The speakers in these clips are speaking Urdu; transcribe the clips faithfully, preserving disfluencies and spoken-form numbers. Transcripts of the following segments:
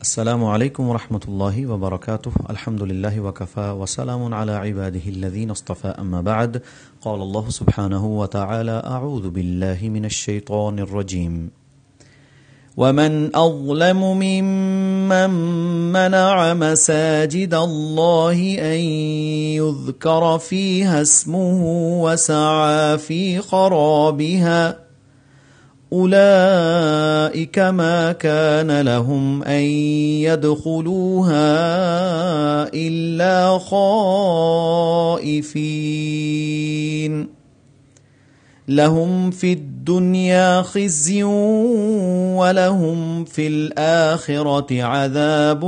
السلام علیکم ورحمۃ اللہ وبرکاتہ الحمد للہ وکفى وسلام علی عباده الذین اصطفى اما بعد قال اللہ سبحانہ وتعالی اعوذ باللہ من الشیطان الرجیم ومن اظلم ممن منع مساجد اللہ ان یذکر فیہا اسمہ وسعى فی خرابها أولئك ما كان لهم أن يدخلوها إلا خائفين لهم في الدنيا خزي ولهم في الآخرة عذاب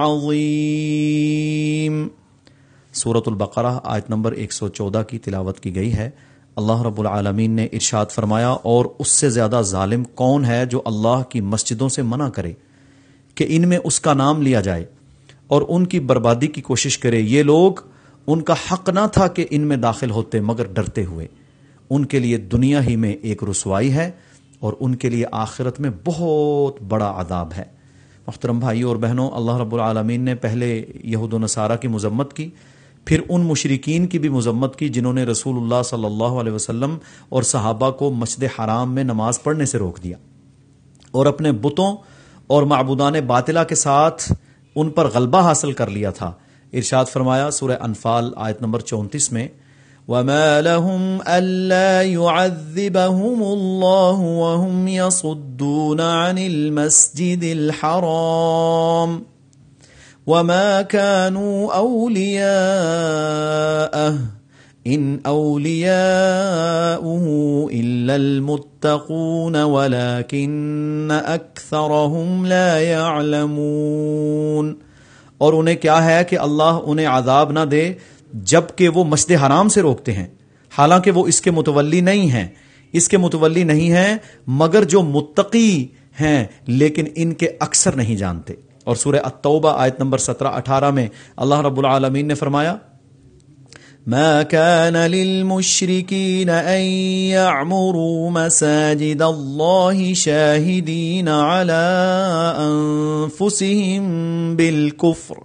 عظيم۔ سورة البقرہ آیت نمبر ایک سو چودہ کی تلاوت کی گئی ہے۔ اللہ رب العالمین نے ارشاد فرمایا، اور اس سے زیادہ ظالم کون ہے جو اللہ کی مسجدوں سے منع کرے کہ ان میں اس کا نام لیا جائے اور ان کی بربادی کی کوشش کرے۔ یہ لوگ، ان کا حق نہ تھا کہ ان میں داخل ہوتے مگر ڈرتے ہوئے۔ ان کے لیے دنیا ہی میں ایک رسوائی ہے اور ان کے لیے آخرت میں بہت بڑا عذاب ہے۔ محترم بھائیوں اور بہنوں، اللہ رب العالمین نے پہلے یہود و نصارہ کی مذمت کی، پھر ان مشرکین کی بھی مذمت کی جنہوں نے رسول اللہ صلی اللہ علیہ وسلم اور صحابہ کو مسجد حرام میں نماز پڑھنے سے روک دیا اور اپنے بتوں اور معبودان باطلہ کے ساتھ ان پر غلبہ حاصل کر لیا تھا۔ ارشاد فرمایا سورہ انفال آیت نمبر چونتیس میں، وَمَا لَهُمْ أَلَّا يُعَذِّبَهُمُ اللَّهُ وَهُمْ يَصُدُّونَ عَنِ الْمَسْجِدِ الْحَرَامِ وَمَا كَانُوا أَوْلِيَاءَهُ إِنْ أَوْلِيَاؤُهُ إِلَّا الْمُتَّقُونَ وَلَكِنَّ أَكْثَرَهُمْ لَا يَعْلَمُونَ۔ اور انہیں کیا ہے کہ اللہ انہیں عذاب نہ دے جبکہ وہ مسجد حرام سے روکتے ہیں، حالانکہ وہ اس کے متولی نہیں ہیں اس کے متولی نہیں ہیں مگر جو متقی ہیں، لیکن ان کے اکثر نہیں جانتے۔ اور سورہ التوبہ آیت نمبر سترہ اٹھارہ میں اللہ رب العالمین نے فرمایا، ما كان للمشركين ان يعمروا مساجد الله شاهدين على انفسهم بالكفر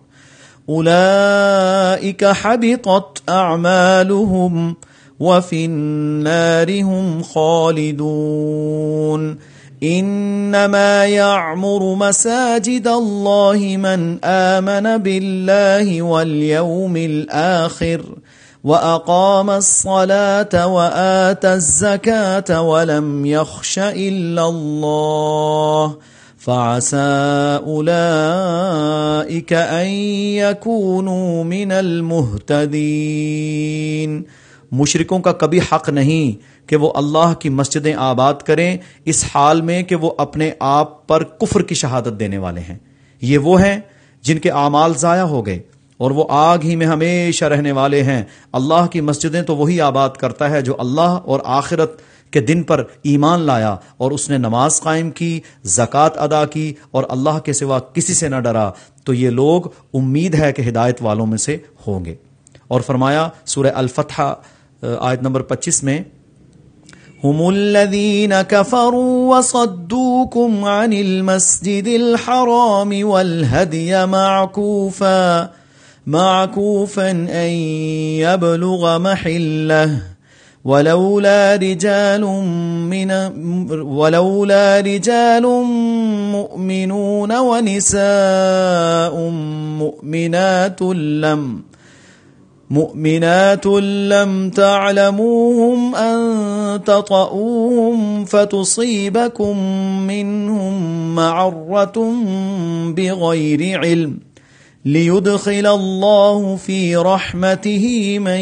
اولئك حبطت اعمالهم وفي النار هم خالدون۔ انما يعمر مساجد الله من آمن بالله واليوم الآخر وأقام الصلاة وآتى الزكاة ولم يخش إلا الله فعسى أولئك أن يكونوا من المهتدين۔ مشرکوں کا کبھی حق نہیں کہ وہ اللہ کی مسجدیں آباد کریں اس حال میں کہ وہ اپنے آپ پر کفر کی شہادت دینے والے ہیں۔ یہ وہ ہیں جن کے اعمال ضائع ہو گئے اور وہ آگ ہی میں ہمیشہ رہنے والے ہیں۔ اللہ کی مسجدیں تو وہی آباد کرتا ہے جو اللہ اور آخرت کے دن پر ایمان لایا اور اس نے نماز قائم کی، زکوٰۃ ادا کی اور اللہ کے سوا کسی سے نہ ڈرا، تو یہ لوگ امید ہے کہ ہدایت والوں میں سے ہوں گے۔ اور فرمایا سورہ الفتح آیت نمبر پچیس میں، هم الذين كفروا وصدوكم عن المسجد الحرام والهدي معكوفا معكوفا أن يبلغ محله ولولا رجال من ولولا رجال مؤمنون ونساء مؤمنات لم مؤمنات لم تعلموهم أن تطؤوهم فتصيبكم منهم معرة بغير علم ليدخل الله في رحمته من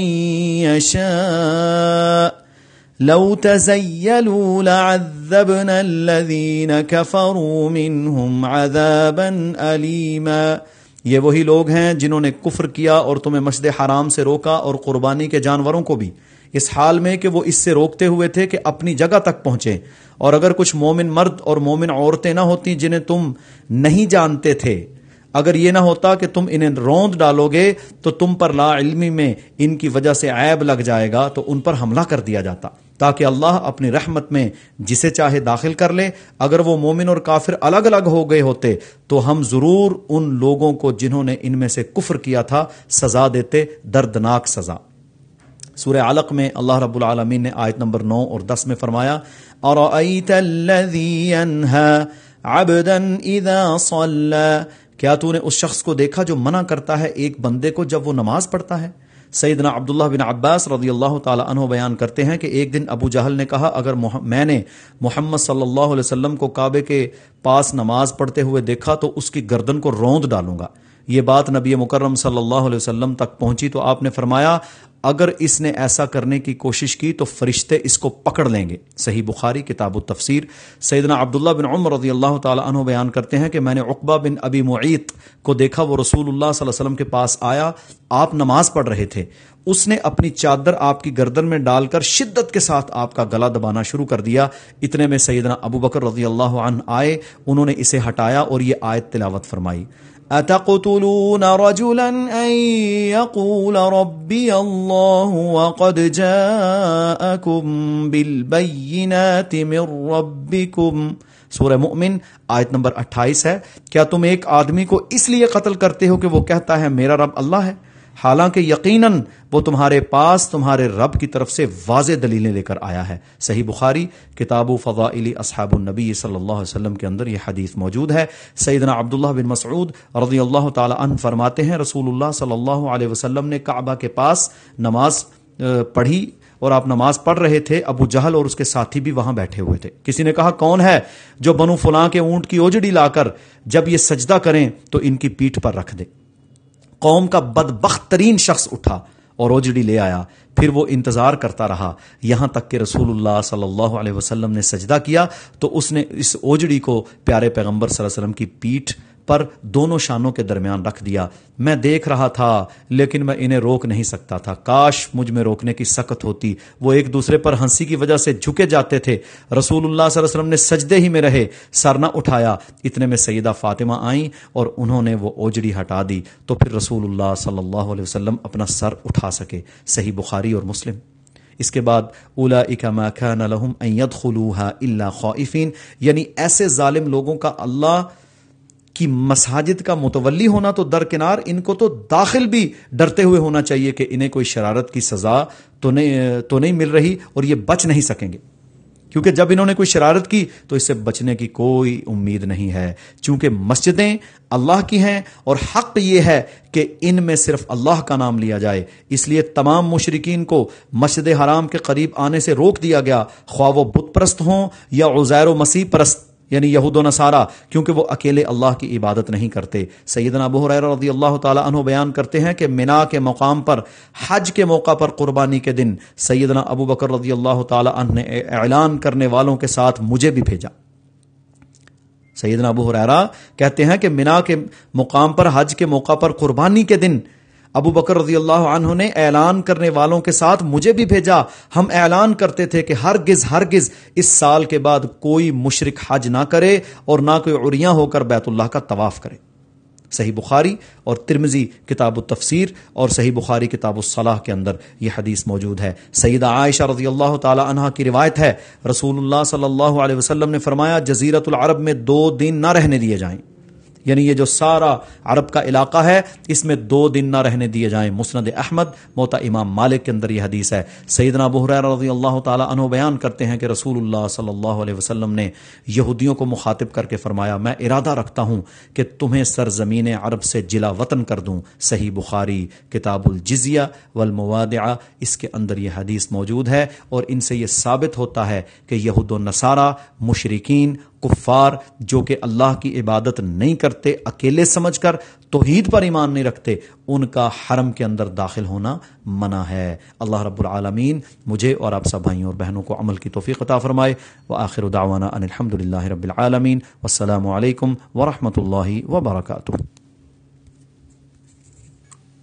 يشاء لو تزيلوا لعذبنا الذين كفروا منهم عذابا أليما۔ یہ وہی لوگ ہیں جنہوں نے کفر کیا اور تمہیں مسجد حرام سے روکا اور قربانی کے جانوروں کو بھی، اس حال میں کہ وہ اس سے روکتے ہوئے تھے کہ اپنی جگہ تک پہنچے، اور اگر کچھ مومن مرد اور مومن عورتیں نہ ہوتی جنہیں تم نہیں جانتے تھے، اگر یہ نہ ہوتا کہ تم انہیں روند ڈالو گے تو تم پر لا علمی میں ان کی وجہ سے عیب لگ جائے گا تو ان پر حملہ کر دیا جاتا، تاکہ اللہ اپنی رحمت میں جسے چاہے داخل کر لے۔ اگر وہ مومن اور کافر الگ الگ ہو گئے ہوتے تو ہم ضرور ان لوگوں کو جنہوں نے ان میں سے کفر کیا تھا سزا دیتے، دردناک سزا۔ سورہ علق میں اللہ رب العالمین نے آیت نمبر نو اور دس میں فرمایا اَرَأَيْتَ الَّذِي يَنْهَى عَبْدًا إِذَا صَلَّى، کیا تو نے اس شخص کو دیکھا جو منع کرتا ہے ایک بندے کو جب وہ نماز پڑھتا ہے؟ سیدنا عبداللہ بن عباس رضی اللہ تعالی عنہ بیان کرتے ہیں کہ ایک دن ابو جہل نے کہا اگر میں نے محمد صلی اللہ علیہ وسلم کو کعبے کے پاس نماز پڑھتے ہوئے دیکھا تو اس کی گردن کو روند ڈالوں گا۔ یہ بات نبی مکرم صلی اللہ علیہ وسلم تک پہنچی تو آپ نے فرمایا اگر اس نے ایسا کرنے کی کوشش کی تو فرشتے اس کو پکڑ لیں گے۔ صحیح بخاری کتاب التفسیر۔ سیدنا عبداللہ بن عمر رضی اللہ تعالی عنہ بیان کرتے ہیں کہ میں نے عقبہ بن ابی معیط کو دیکھا، وہ رسول اللہ صلی اللہ علیہ وسلم کے پاس آیا، آپ نماز پڑھ رہے تھے، اس نے اپنی چادر آپ کی گردن میں ڈال کر شدت کے ساتھ آپ کا گلا دبانا شروع کر دیا۔ اتنے میں سیدنا ابو بکر رضی اللہ عنہ آئے، انہوں نے اسے ہٹایا اور یہ آیت تلاوت فرمائی أَتَقْتُلُونَ رَجُلًا أَن يَقُولَ رَبِّيَ اللَّهُ وَقَدْ جَاءَكُم بِالْبَيِّنَاتِ مِن رَّبِّكُمْ، سورہ مؤمن آیت نمبر اٹھائیس ہے۔ کیا تم ایک آدمی کو اس لیے قتل کرتے ہو کہ وہ کہتا ہے میرا رب اللہ ہے، حالانکہ یقیناً وہ تمہارے پاس تمہارے رب کی طرف سے واضح دلیلیں لے کر آیا ہے۔ صحیح بخاری کتاب فضائل اصحاب النبی صلی اللہ علیہ وسلم کے اندر یہ حدیث موجود ہے۔ سیدنا عبداللہ بن مسعود رضی اللہ تعالی عنہ فرماتے ہیں رسول اللہ صلی اللہ علیہ وسلم نے کعبہ کے پاس نماز پڑھی اور آپ نماز پڑھ رہے تھے، ابو جہل اور اس کے ساتھی بھی وہاں بیٹھے ہوئے تھے۔ کسی نے کہا کون ہے جو بنو فلاں کے اونٹ کی اوجڑی لا کر جب یہ سجدہ کریں تو ان کی پیٹھ پر رکھ دے؟ قوم کا بدبخت ترین شخص اٹھا اور اوجڑی لے آیا، پھر وہ انتظار کرتا رہا یہاں تک کہ رسول اللہ صلی اللہ علیہ وسلم نے سجدہ کیا تو اس نے اس اوجڑی کو پیارے پیغمبر صلی اللہ علیہ وسلم کی پیٹھ پر دونوں شانوں کے درمیان رکھ دیا۔ میں دیکھ رہا تھا لیکن میں انہیں روک نہیں سکتا تھا، کاش مجھ میں روکنے کی سخت ہوتی۔ وہ ایک دوسرے پر ہنسی کی وجہ سے جھکے جاتے تھے، رسول اللہ صلی اللہ علیہ وسلم نے سجدے ہی میں رہے، سر نہ اٹھایا۔ اتنے میں سیدہ فاطمہ آئیں اور انہوں نے وہ اوجڑی ہٹا دی تو پھر رسول اللہ صلی اللہ علیہ وسلم اپنا سر اٹھا سکے۔ صحیح بخاری اور مسلم۔ اس کے بعد اولئک ما کان لهم ان يدخلوها الا خائفین، یعنی ایسے ظالم لوگوں کا اللہ کی مساجد کا متولی ہونا تو درکنار، ان کو تو داخل بھی ڈرتے ہوئے ہونا چاہیے کہ انہیں کوئی شرارت کی سزا تو نہیں تو نہیں مل رہی اور یہ بچ نہیں سکیں گے، کیونکہ جب انہوں نے کوئی شرارت کی تو اس سے بچنے کی کوئی امید نہیں ہے، چونکہ مسجدیں اللہ کی ہیں اور حق یہ ہے کہ ان میں صرف اللہ کا نام لیا جائے، اس لیے تمام مشرکین کو مسجد حرام کے قریب آنے سے روک دیا گیا، خواہ وہ بت پرست ہوں یا عزیر و مسیح پرست یعنی یہود و نصارہ، کیونکہ وہ اکیلے اللہ کی عبادت نہیں کرتے۔ سیدنا ابو ہریرہ رضی اللہ تعالی عنہ بیان کرتے ہیں کہ منا کے مقام پر حج کے موقع پر قربانی کے دن سیدنا ابو بکر رضی اللہ تعالی عنہ نے اعلان کرنے والوں کے ساتھ مجھے بھی بھیجا۔ سیدنا ابو ہریرہ کہتے ہیں کہ منا کے مقام پر حج کے موقع پر قربانی کے دن ابو بکر رضی اللہ عنہ نے اعلان کرنے والوں کے ساتھ مجھے بھی بھیجا۔ ہم اعلان کرتے تھے کہ ہرگز ہرگز اس سال کے بعد کوئی مشرک حج نہ کرے اور نہ کوئی عریاں ہو کر بیت اللہ کا طواف کرے۔ صحیح بخاری اور ترمذی کتاب التفسیر اور صحیح بخاری کتاب الصلاح کے اندر یہ حدیث موجود ہے۔ سیدہ عائشہ رضی اللہ تعالی عنہا کی روایت ہے رسول اللہ صلی اللہ علیہ وسلم نے فرمایا جزیرۃ العرب میں دو دن نہ رہنے دیے جائیں، یعنی یہ جو سارا عرب کا علاقہ ہے اس میں دو دن نہ رہنے دیے جائیں۔ مسند احمد موطا امام مالک کے اندر یہ حدیث ہے۔ سیدنا ابو ہریرہ رضی اللہ تعالی عنہ بیان کرتے ہیں کہ رسول اللہ صلی اللہ علیہ وسلم نے یہودیوں کو مخاطب کر کے فرمایا میں ارادہ رکھتا ہوں کہ تمہیں سرزمین عرب سے جلا وطن کر دوں۔ صحیح بخاری کتاب الجزیہ والموادع، اس کے اندر یہ حدیث موجود ہے اور ان سے یہ ثابت ہوتا ہے کہ یہود و نصارہ مشرکین کفار جو کہ اللہ کی عبادت نہیں کرتے، اکیلے سمجھ کر توحید پر ایمان نہیں رکھتے، ان کا حرم کے اندر داخل ہونا منع ہے۔ اللہ رب العالمین مجھے اور آپ سب بھائیوں اور بہنوں کو عمل کی توفیق عطا فرمائے۔ وآخر دعوانا ان الحمد للہ رب العالمین، والسلام علیکم ورحمۃ اللہ وبرکاتہ۔